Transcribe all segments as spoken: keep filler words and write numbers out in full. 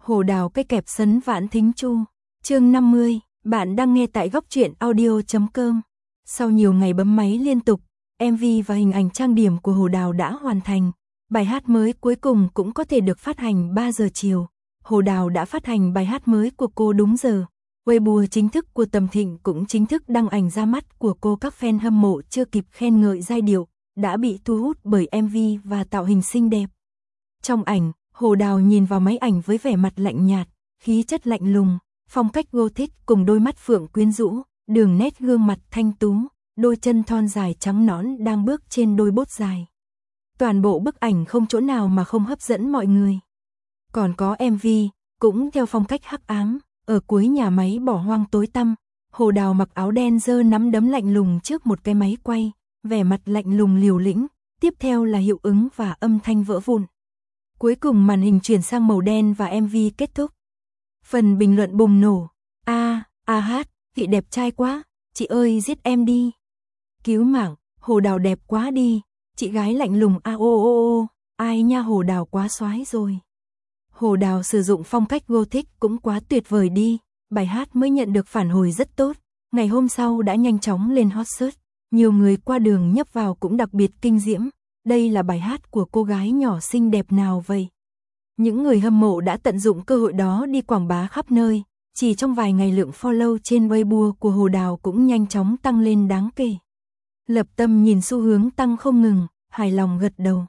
Hồ Đào cây kẹp sấn vãn thính chu. Chương năm mươi, bạn đang nghe tại góc truyện audio chấm com. Sau nhiều ngày bấm máy liên tục, em vê và hình ảnh trang điểm của Hồ Đào đã hoàn thành. Bài hát mới cuối cùng cũng có thể được phát hành ba giờ chiều. Hồ Đào đã phát hành bài hát mới của cô đúng giờ. Weibo chính thức của Tầm Thịnh cũng chính thức đăng ảnh ra mắt của cô, các fan hâm mộ chưa kịp khen ngợi giai điệu, đã bị thu hút bởi em vê và tạo hình xinh đẹp. Trong ảnh, Hồ Đào nhìn vào máy ảnh với vẻ mặt lạnh nhạt, khí chất lạnh lùng, phong cách gothic cùng đôi mắt phượng quyến rũ, đường nét gương mặt thanh tú, đôi chân thon dài trắng nõn đang bước trên đôi bốt dài. Toàn bộ bức ảnh không chỗ nào mà không hấp dẫn mọi người. Còn có em vê, cũng theo phong cách hắc ám, ở cuối nhà máy bỏ hoang tối tăm, Hồ Đào mặc áo đen giơ nắm đấm lạnh lùng trước một cái máy quay, vẻ mặt lạnh lùng liều lĩnh, tiếp theo là hiệu ứng và âm thanh vỡ vụn. Cuối cùng màn hình chuyển sang màu đen và em vê kết thúc. Phần bình luận bùng nổ. A, a hát, chị đẹp trai quá, chị ơi giết em đi. Cứu mạng, Hồ Đào đẹp quá đi, chị gái lạnh lùng a ô ô ô, ai nha, Hồ Đào quá xoái rồi. Hồ Đào sử dụng phong cách gothic cũng quá tuyệt vời đi, bài hát mới nhận được phản hồi rất tốt, ngày hôm sau đã nhanh chóng lên hot search, nhiều người qua đường nhấp vào cũng đặc biệt kinh diễm. Đây là bài hát của cô gái nhỏ xinh đẹp nào vậy? Những người hâm mộ đã tận dụng cơ hội đó đi quảng bá khắp nơi, chỉ trong vài ngày lượng follow trên Weibo của Hồ Đào cũng nhanh chóng tăng lên đáng kể. Lập Tâm nhìn xu hướng tăng không ngừng, hài lòng gật đầu.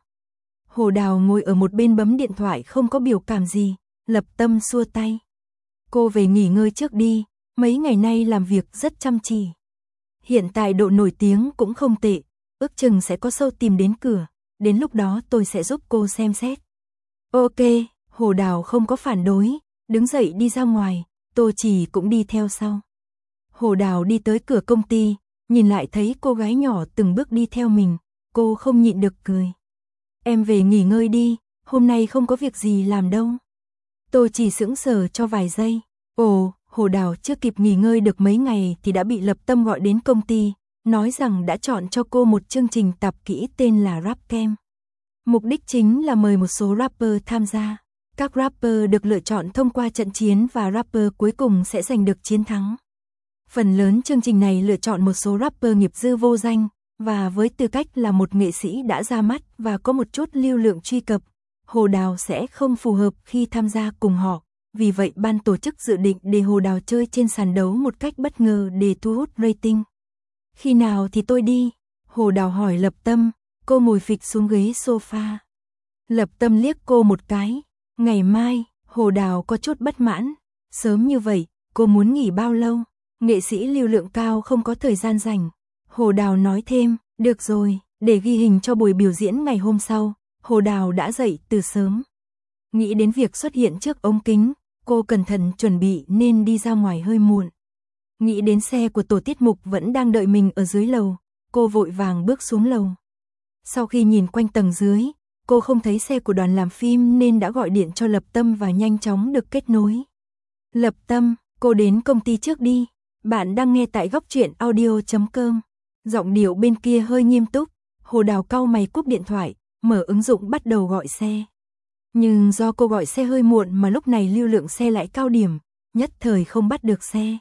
Hồ Đào ngồi ở một bên bấm điện thoại không có biểu cảm gì, Lập Tâm xua tay. Cô về nghỉ ngơi trước đi, mấy ngày nay làm việc rất chăm chỉ. Hiện tại độ nổi tiếng cũng không tệ, ước chừng sẽ có show tìm đến cửa, đến lúc đó tôi sẽ giúp cô xem xét. Ok, Hồ Đào không có phản đối, đứng dậy đi ra ngoài, Tô Trì cũng đi theo sau. Hồ Đào đi tới cửa công ty, nhìn lại thấy cô gái nhỏ từng bước đi theo mình, cô không nhịn được cười. Em về nghỉ ngơi đi, hôm nay không có việc gì làm đâu. Tô Trì sững sờ cho vài giây. Ồ, Hồ Đào chưa kịp nghỉ ngơi được mấy ngày thì đã bị Lập Tâm gọi đến công ty, nói rằng đã chọn cho cô một chương trình tập kỹ tên là Rap Camp. Mục đích chính là mời một số rapper tham gia. Các rapper được lựa chọn thông qua trận chiến và rapper cuối cùng sẽ giành được chiến thắng. Phần lớn chương trình này lựa chọn một số rapper nghiệp dư vô danh, và với tư cách là một nghệ sĩ đã ra mắt và có một chút lưu lượng truy cập, Hồ Đào sẽ không phù hợp khi tham gia cùng họ. Vì vậy ban tổ chức dự định để Hồ Đào chơi trên sàn đấu một cách bất ngờ để thu hút rating. Khi nào thì tôi đi? Hồ Đào hỏi Lập Tâm, cô ngồi phịch xuống ghế sofa. Lập Tâm liếc cô một cái. Ngày mai, Hồ Đào có chút bất mãn. Sớm như vậy, cô muốn nghỉ bao lâu? Nghệ sĩ lưu lượng cao không có thời gian rảnh. Hồ Đào nói thêm, được rồi, để ghi hình cho buổi biểu diễn ngày hôm sau, Hồ Đào đã dậy từ sớm. Nghĩ đến việc xuất hiện trước ống kính, cô cẩn thận chuẩn bị nên đi ra ngoài hơi muộn. Nghĩ đến xe của tổ tiết mục vẫn đang đợi mình ở dưới lầu, cô vội vàng bước xuống lầu. Sau khi nhìn quanh tầng dưới, cô không thấy xe của đoàn làm phim nên đã gọi điện cho Lập Tâm và nhanh chóng được kết nối. Lập Tâm, cô đến công ty trước đi, bạn đang nghe tại góc truyện audio chấm com. Giọng điệu bên kia hơi nghiêm túc, Hồ Đào cau mày cúp điện thoại, mở ứng dụng bắt đầu gọi xe. Nhưng do cô gọi xe hơi muộn mà lúc này lưu lượng xe lại cao điểm, nhất thời không bắt được xe.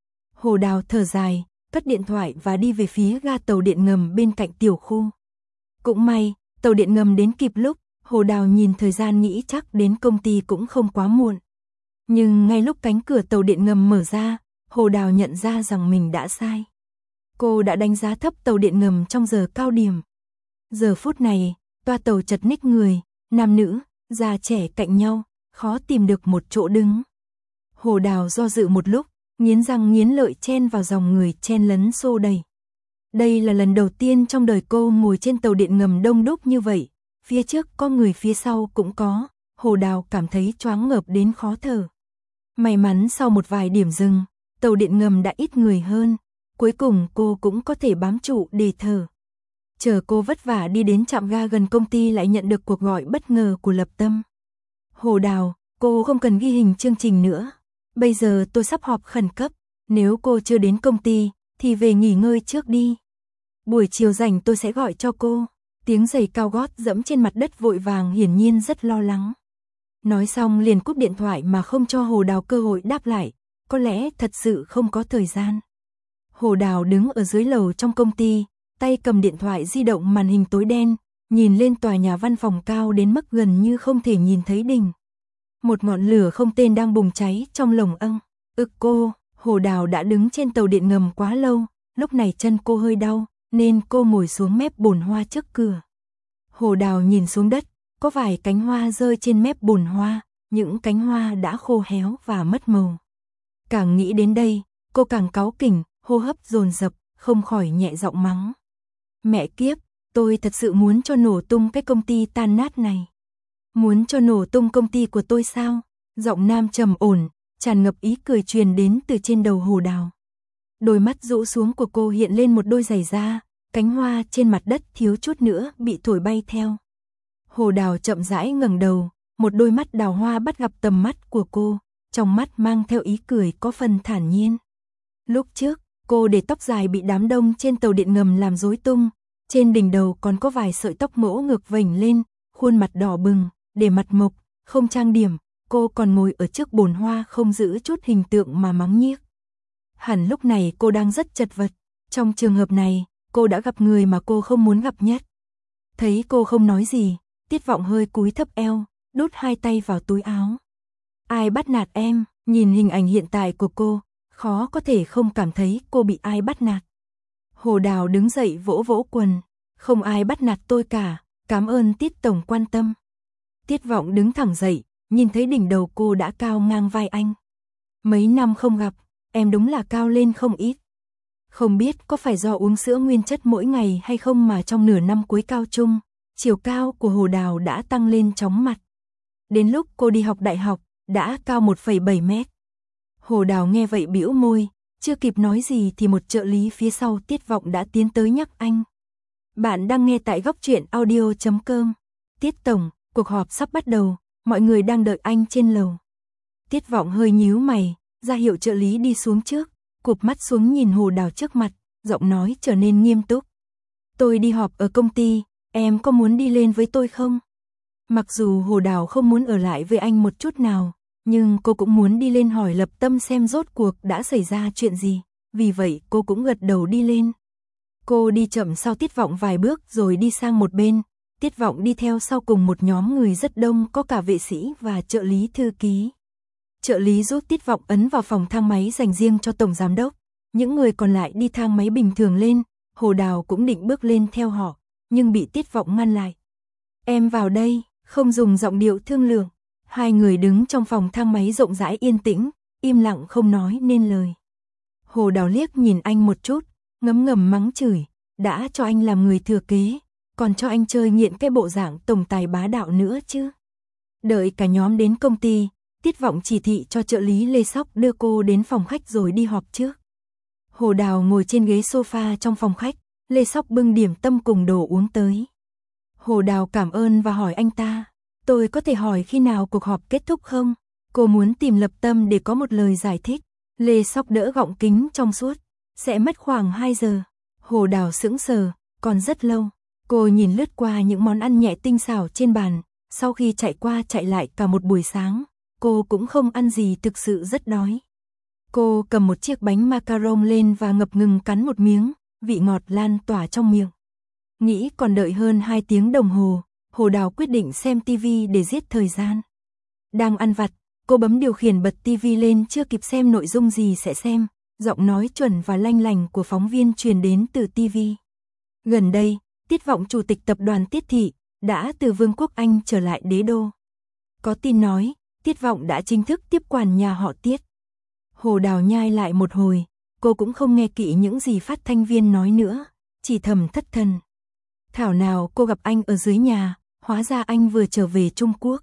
Hồ Đào thở dài, cất điện thoại và đi về phía ga tàu điện ngầm bên cạnh tiểu khu. Cũng may, tàu điện ngầm đến kịp lúc, Hồ Đào nhìn thời gian nghĩ chắc đến công ty cũng không quá muộn. Nhưng ngay lúc cánh cửa tàu điện ngầm mở ra, Hồ Đào nhận ra rằng mình đã sai. Cô đã đánh giá thấp tàu điện ngầm trong giờ cao điểm. Giờ phút này, toa tàu chật ních người, nam nữ, già trẻ cạnh nhau, khó tìm được một chỗ đứng. Hồ Đào do dự một lúc, nghiến răng nghiến lợi chen vào dòng người chen lấn xô đầy. Đây là lần đầu tiên trong đời cô ngồi trên tàu điện ngầm đông đúc như vậy, phía trước có người phía sau cũng có, Hồ Đào cảm thấy choáng ngợp đến khó thở. May mắn sau một vài điểm dừng, tàu điện ngầm đã ít người hơn, cuối cùng cô cũng có thể bám trụ để thở. Chờ cô vất vả đi đến trạm ga gần công ty lại nhận được cuộc gọi bất ngờ của Lập Tâm. Hồ Đào, cô không cần ghi hình chương trình nữa. Bây giờ tôi sắp họp khẩn cấp, nếu cô chưa đến công ty, thì về nghỉ ngơi trước đi. Buổi chiều rảnh tôi sẽ gọi cho cô. Tiếng giày cao gót dẫm trên mặt đất vội vàng hiển nhiên rất lo lắng. Nói xong liền cúp điện thoại mà không cho Hồ Đào cơ hội đáp lại, có lẽ thật sự không có thời gian. Hồ Đào đứng ở dưới lầu trong công ty, tay cầm điện thoại di động màn hình tối đen, nhìn lên tòa nhà văn phòng cao đến mức gần như không thể nhìn thấy đỉnh. Một ngọn lửa không tên đang bùng cháy trong lồng âng. Ực cô, Hồ Đào đã đứng trên tàu điện ngầm quá lâu, lúc này chân cô hơi đau, nên cô ngồi xuống mép bồn hoa trước cửa. Hồ Đào nhìn xuống đất, có vài cánh hoa rơi trên mép bồn hoa, những cánh hoa đã khô héo và mất màu. Càng nghĩ đến đây, cô càng cáu kỉnh, hô hấp dồn dập, không khỏi nhẹ giọng mắng. Mẹ kiếp, tôi thật sự muốn cho nổ tung cái công ty tan nát này. Muốn cho nổ tung công ty của tôi sao? Giọng nam trầm ổn, tràn ngập ý cười truyền đến từ trên đầu Hồ Đào. Đôi mắt rũ xuống của cô hiện lên một đôi giày da, cánh hoa trên mặt đất thiếu chút nữa bị thổi bay theo. Hồ Đào chậm rãi ngẩng đầu, một đôi mắt đào hoa bắt gặp tầm mắt của cô, trong mắt mang theo ý cười có phần thản nhiên. Lúc trước, cô để tóc dài bị đám đông trên tàu điện ngầm làm rối tung, trên đỉnh đầu còn có vài sợi tóc mỗ ngược vểnh lên, khuôn mặt đỏ bừng, để mặt mộc, không trang điểm, cô còn ngồi ở trước bồn hoa không giữ chút hình tượng mà mắng nhiếc. Hẳn lúc này cô đang rất chật vật, trong trường hợp này, cô đã gặp người mà cô không muốn gặp nhất. Thấy cô không nói gì, Tiết Vọng hơi cúi thấp eo, đút hai tay vào túi áo. Ai bắt nạt em? Nhìn hình ảnh hiện tại của cô, khó có thể không cảm thấy cô bị ai bắt nạt. Hồ Đào đứng dậy vỗ vỗ quần, không ai bắt nạt tôi cả, cảm ơn Tiết Tổng quan tâm. Tiết Vọng đứng thẳng dậy, nhìn thấy đỉnh đầu cô đã cao ngang vai anh. Mấy năm không gặp, em đúng là cao lên không ít. Không biết có phải do uống sữa nguyên chất mỗi ngày hay không mà trong nửa năm cuối cao trung, chiều cao của Hồ Đào đã tăng lên chóng mặt. Đến lúc cô đi học đại học, đã cao một phẩy bảy mét. Hồ Đào nghe vậy bĩu môi, chưa kịp nói gì thì một trợ lý phía sau Tiết Vọng đã tiến tới nhắc anh. Bạn đang nghe tại góc truyện audio chấm com. Tiết Tổng, cuộc họp sắp bắt đầu, mọi người đang đợi anh trên lầu. Tiết Vọng hơi nhíu mày, ra hiệu trợ lý đi xuống trước, cụp mắt xuống nhìn Hồ Đào trước mặt, giọng nói trở nên nghiêm túc. Tôi đi họp ở công ty, em có muốn đi lên với tôi không? Mặc dù Hồ Đào không muốn ở lại với anh một chút nào, nhưng cô cũng muốn đi lên hỏi lập tâm xem rốt cuộc đã xảy ra chuyện gì, vì vậy cô cũng gật đầu đi lên. Cô đi chậm sau Tiết Vọng vài bước rồi đi sang một bên, Tiết Vọng đi theo sau cùng một nhóm người rất đông có cả vệ sĩ và trợ lý thư ký. Trợ lý giúp Tiết Vọng ấn vào phòng thang máy dành riêng cho Tổng Giám Đốc, những người còn lại đi thang máy bình thường lên, Hồ Đào cũng định bước lên theo họ, nhưng bị Tiết Vọng ngăn lại. Em vào đây, không dùng giọng điệu thương lượng. Hai người đứng trong phòng thang máy rộng rãi yên tĩnh, im lặng không nói nên lời. Hồ Đào liếc nhìn anh một chút, ngấm ngầm mắng chửi, đã cho anh làm người thừa kế, còn cho anh chơi nghiện cái bộ dạng tổng tài bá đạo nữa chứ. Đợi cả nhóm đến công ty, Tiết Vọng chỉ thị cho trợ lý Lê Sóc đưa cô đến phòng khách rồi đi họp trước. Hồ Đào ngồi trên ghế sofa trong phòng khách, Lê Sóc bưng điểm tâm cùng đồ uống tới. Hồ Đào cảm ơn và hỏi anh ta, tôi có thể hỏi khi nào cuộc họp kết thúc không? Cô muốn tìm Lập Tâm để có một lời giải thích. Lê Sóc đỡ gọng kính trong suốt, sẽ mất khoảng hai giờ. Hồ Đào sững sờ, còn rất lâu. Cô nhìn lướt qua những món ăn nhẹ tinh xảo trên bàn, sau khi chạy qua chạy lại cả một buổi sáng, cô cũng không ăn gì, thực sự rất đói. Cô cầm một chiếc bánh macaron lên và ngập ngừng cắn một miếng, vị ngọt lan tỏa trong miệng. Nghĩ còn đợi hơn hai tiếng đồng hồ, Hồ Đào quyết định xem tivi để giết thời gian. Đang ăn vặt, cô bấm điều khiển bật tivi lên, chưa kịp xem nội dung gì sẽ xem, giọng nói chuẩn và lanh lành của phóng viên truyền đến từ tivi. Gần đây, Tiết Vọng chủ tịch tập đoàn Tiết Thị đã từ Vương quốc Anh trở lại đế đô. Có tin nói, Tiết Vọng đã chính thức tiếp quản nhà họ Tiết. Hồ Đào nhai lại một hồi, cô cũng không nghe kỹ những gì phát thanh viên nói nữa, chỉ thầm thất thần. Thảo nào cô gặp anh ở dưới nhà, hóa ra anh vừa trở về Trung Quốc.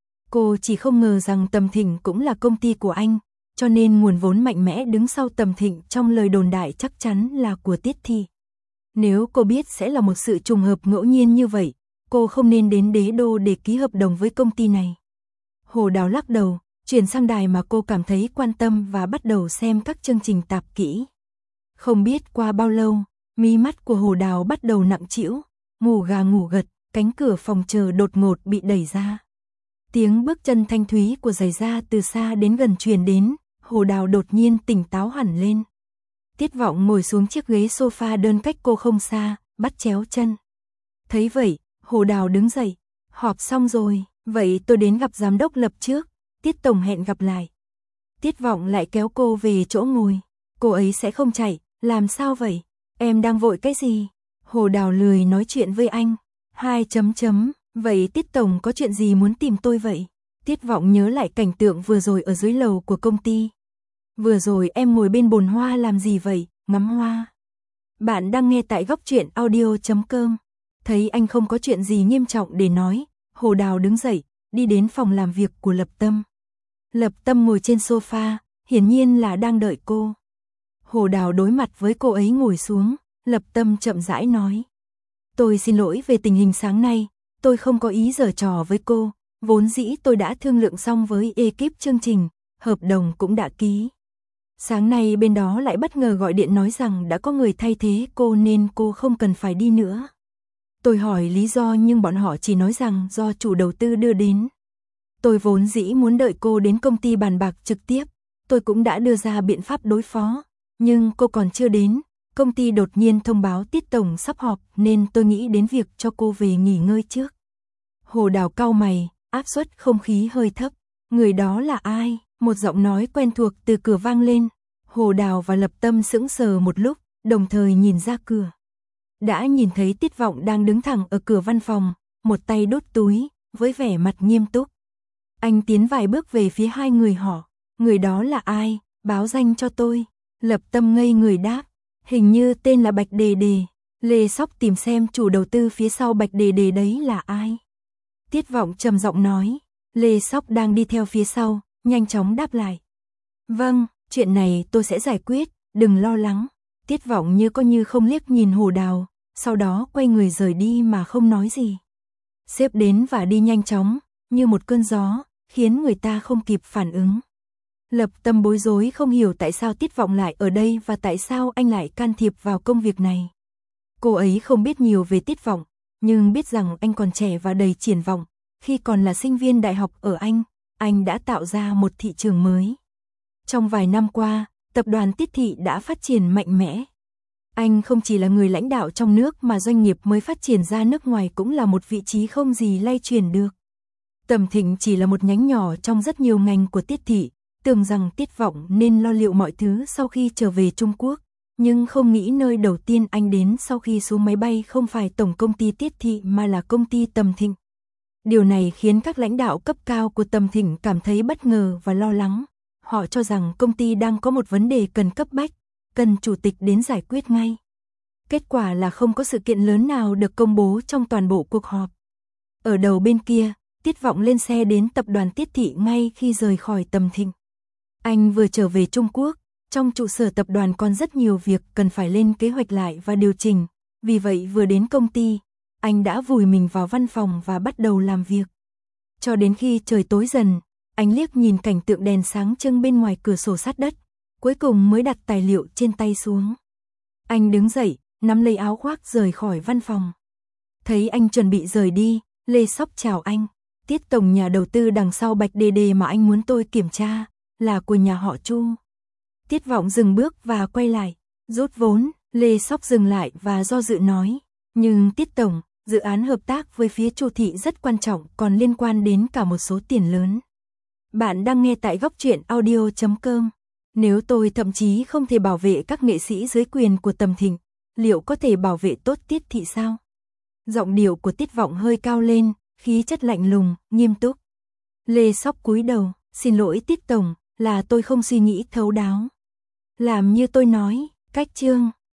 Cô chỉ không ngờ rằng Tầm Thịnh cũng là công ty của anh, cho nên nguồn vốn mạnh mẽ đứng sau Tầm Thịnh trong lời đồn đại chắc chắn là của Tiết Thị. Nếu cô biết sẽ là một sự trùng hợp ngẫu nhiên như vậy, cô không nên đến đế đô để ký hợp đồng với công ty này. Hồ Đào lắc đầu, chuyển sang đài mà cô cảm thấy quan tâm và bắt đầu xem các chương trình tạp kỹ. Không biết qua bao lâu, mí mắt của Hồ Đào bắt đầu nặng trĩu, ngủ gà ngủ gật, cánh cửa phòng chờ đột ngột bị đẩy ra. Tiếng bước chân thanh thúy của giày da từ xa đến gần truyền đến, Hồ Đào đột nhiên tỉnh táo hẳn lên. Tiết Vọng ngồi xuống chiếc ghế sofa đơn cách cô không xa, bắt chéo chân. Thấy vậy, Hồ Đào đứng dậy. Họp xong rồi, vậy tôi đến gặp giám đốc Lập trước, Tiết tổng hẹn gặp lại. Tiết Vọng lại kéo cô về chỗ ngồi. Cô ấy sẽ không chạy, làm sao vậy? Em đang vội cái gì? Hồ Đào lười nói chuyện với anh. Hai chấm chấm, vậy Tiết tổng có chuyện gì muốn tìm tôi vậy? Tiết Vọng nhớ lại cảnh tượng vừa rồi ở dưới lầu của công ty. Vừa rồi em ngồi bên bồn hoa làm gì vậy? Ngắm hoa. Bạn đang nghe tại góc truyện audio chấm com. Thấy anh không có chuyện gì nghiêm trọng để nói, Hồ Đào đứng dậy, đi đến phòng làm việc của Lập Tâm. Lập Tâm ngồi trên sofa, hiển nhiên là đang đợi cô. Hồ Đào đối mặt với cô ấy ngồi xuống, Lập Tâm chậm rãi nói. Tôi xin lỗi về tình hình sáng nay, tôi không có ý giở trò với cô, vốn dĩ tôi đã thương lượng xong với ekip chương trình, hợp đồng cũng đã ký. Sáng nay bên đó lại bất ngờ gọi điện nói rằng đã có người thay thế cô nên cô không cần phải đi nữa. Tôi hỏi lý do nhưng bọn họ chỉ nói rằng do chủ đầu tư đưa đến. Tôi vốn dĩ muốn đợi cô đến công ty bàn bạc trực tiếp, tôi cũng đã đưa ra biện pháp đối phó, nhưng cô còn chưa đến, công ty đột nhiên thông báo Tiết tổng sắp họp nên tôi nghĩ đến việc cho cô về nghỉ ngơi trước. Hồ Đào cau mày, áp suất không khí hơi thấp, người đó là ai? Một giọng nói quen thuộc từ cửa vang lên. Hồ Đào và Lập Tâm sững sờ một lúc, đồng thời nhìn ra cửa. Đã nhìn thấy Tiết Vọng đang đứng thẳng ở cửa văn phòng, một tay đút túi, với vẻ mặt nghiêm túc. Anh tiến vài bước về phía hai người họ. Người đó là ai? Báo danh cho tôi. Lập Tâm ngây người đáp. Hình như tên là Bạch Đề Đề. Lê Sóc tìm xem chủ đầu tư phía sau Bạch Đề Đề đấy là ai. Tiết Vọng trầm giọng nói. Lê Sóc đang đi theo phía sau, nhanh chóng đáp lại. Vâng, chuyện này tôi sẽ giải quyết, đừng lo lắng. Tiết Vọng như có như không liếc nhìn Hồ Đào, sau đó quay người rời đi mà không nói gì. Sếp đến và đi nhanh chóng, như một cơn gió, khiến người ta không kịp phản ứng. Lập Tâm bối rối không hiểu tại sao Tiết Vọng lại ở đây và tại sao anh lại can thiệp vào công việc này. Cô ấy không biết nhiều về Tiết Vọng, nhưng biết rằng anh còn trẻ và đầy triển vọng. Khi còn là sinh viên đại học ở Anh, anh đã tạo ra một thị trường mới. Trong vài năm qua, tập đoàn Tiết Thị đã phát triển mạnh mẽ. Anh không chỉ là người lãnh đạo trong nước mà doanh nghiệp mới phát triển ra nước ngoài cũng là một vị trí không gì lay chuyển được. Tầm Thịnh chỉ là một nhánh nhỏ trong rất nhiều ngành của Tiết Thị, tưởng rằng Tiết Vọng nên lo liệu mọi thứ sau khi trở về Trung Quốc, nhưng không nghĩ nơi đầu tiên anh đến sau khi xuống máy bay không phải tổng công ty Tiết Thị mà là công ty Tầm Thịnh. Điều này khiến các lãnh đạo cấp cao của Tầm Thịnh cảm thấy bất ngờ và lo lắng. Họ cho rằng công ty đang có một vấn đề cần cấp bách, cần chủ tịch đến giải quyết ngay. Kết quả là không có sự kiện lớn nào được công bố trong toàn bộ cuộc họp. Ở đầu bên kia, Tiết Vọng lên xe đến tập đoàn Tiết Thị ngay khi rời khỏi Tầm Thịnh. Anh vừa trở về Trung Quốc, trong trụ sở tập đoàn còn rất nhiều việc cần phải lên kế hoạch lại và điều chỉnh, vì vậy vừa đến công ty, anh đã vùi mình vào văn phòng và bắt đầu làm việc. Cho đến khi trời tối dần, anh liếc nhìn cảnh tượng đèn sáng trưng bên ngoài cửa sổ sát đất, cuối cùng mới đặt tài liệu trên tay xuống. Anh đứng dậy, nắm lấy áo khoác rời khỏi văn phòng. Thấy anh chuẩn bị rời đi, Lê Sóc chào anh. Tiết tổng nhà đầu tư đằng sau Bạch Đề Đề mà anh muốn tôi kiểm tra, là của nhà họ Chu. Tiết Vọng dừng bước và quay lại. Rút vốn, Lê Sóc dừng lại và do dự nói. Nhưng Tiết tổng, dự án hợp tác với phía Chu Thị rất quan trọng còn liên quan đến cả một số tiền lớn. Bạn đang nghe tại góc truyện audio chấm com. Nếu tôi thậm chí không thể bảo vệ các nghệ sĩ dưới quyền của Tầm Thịnh, liệu có thể bảo vệ tốt Tiết Thị sao? Giọng điệu của Tiết Vọng hơi cao lên, khí chất lạnh lùng, nghiêm túc. Lê Sóc cúi đầu, xin lỗi Tiết tổng, là tôi không suy nghĩ thấu đáo. Làm như tôi nói, cách chương.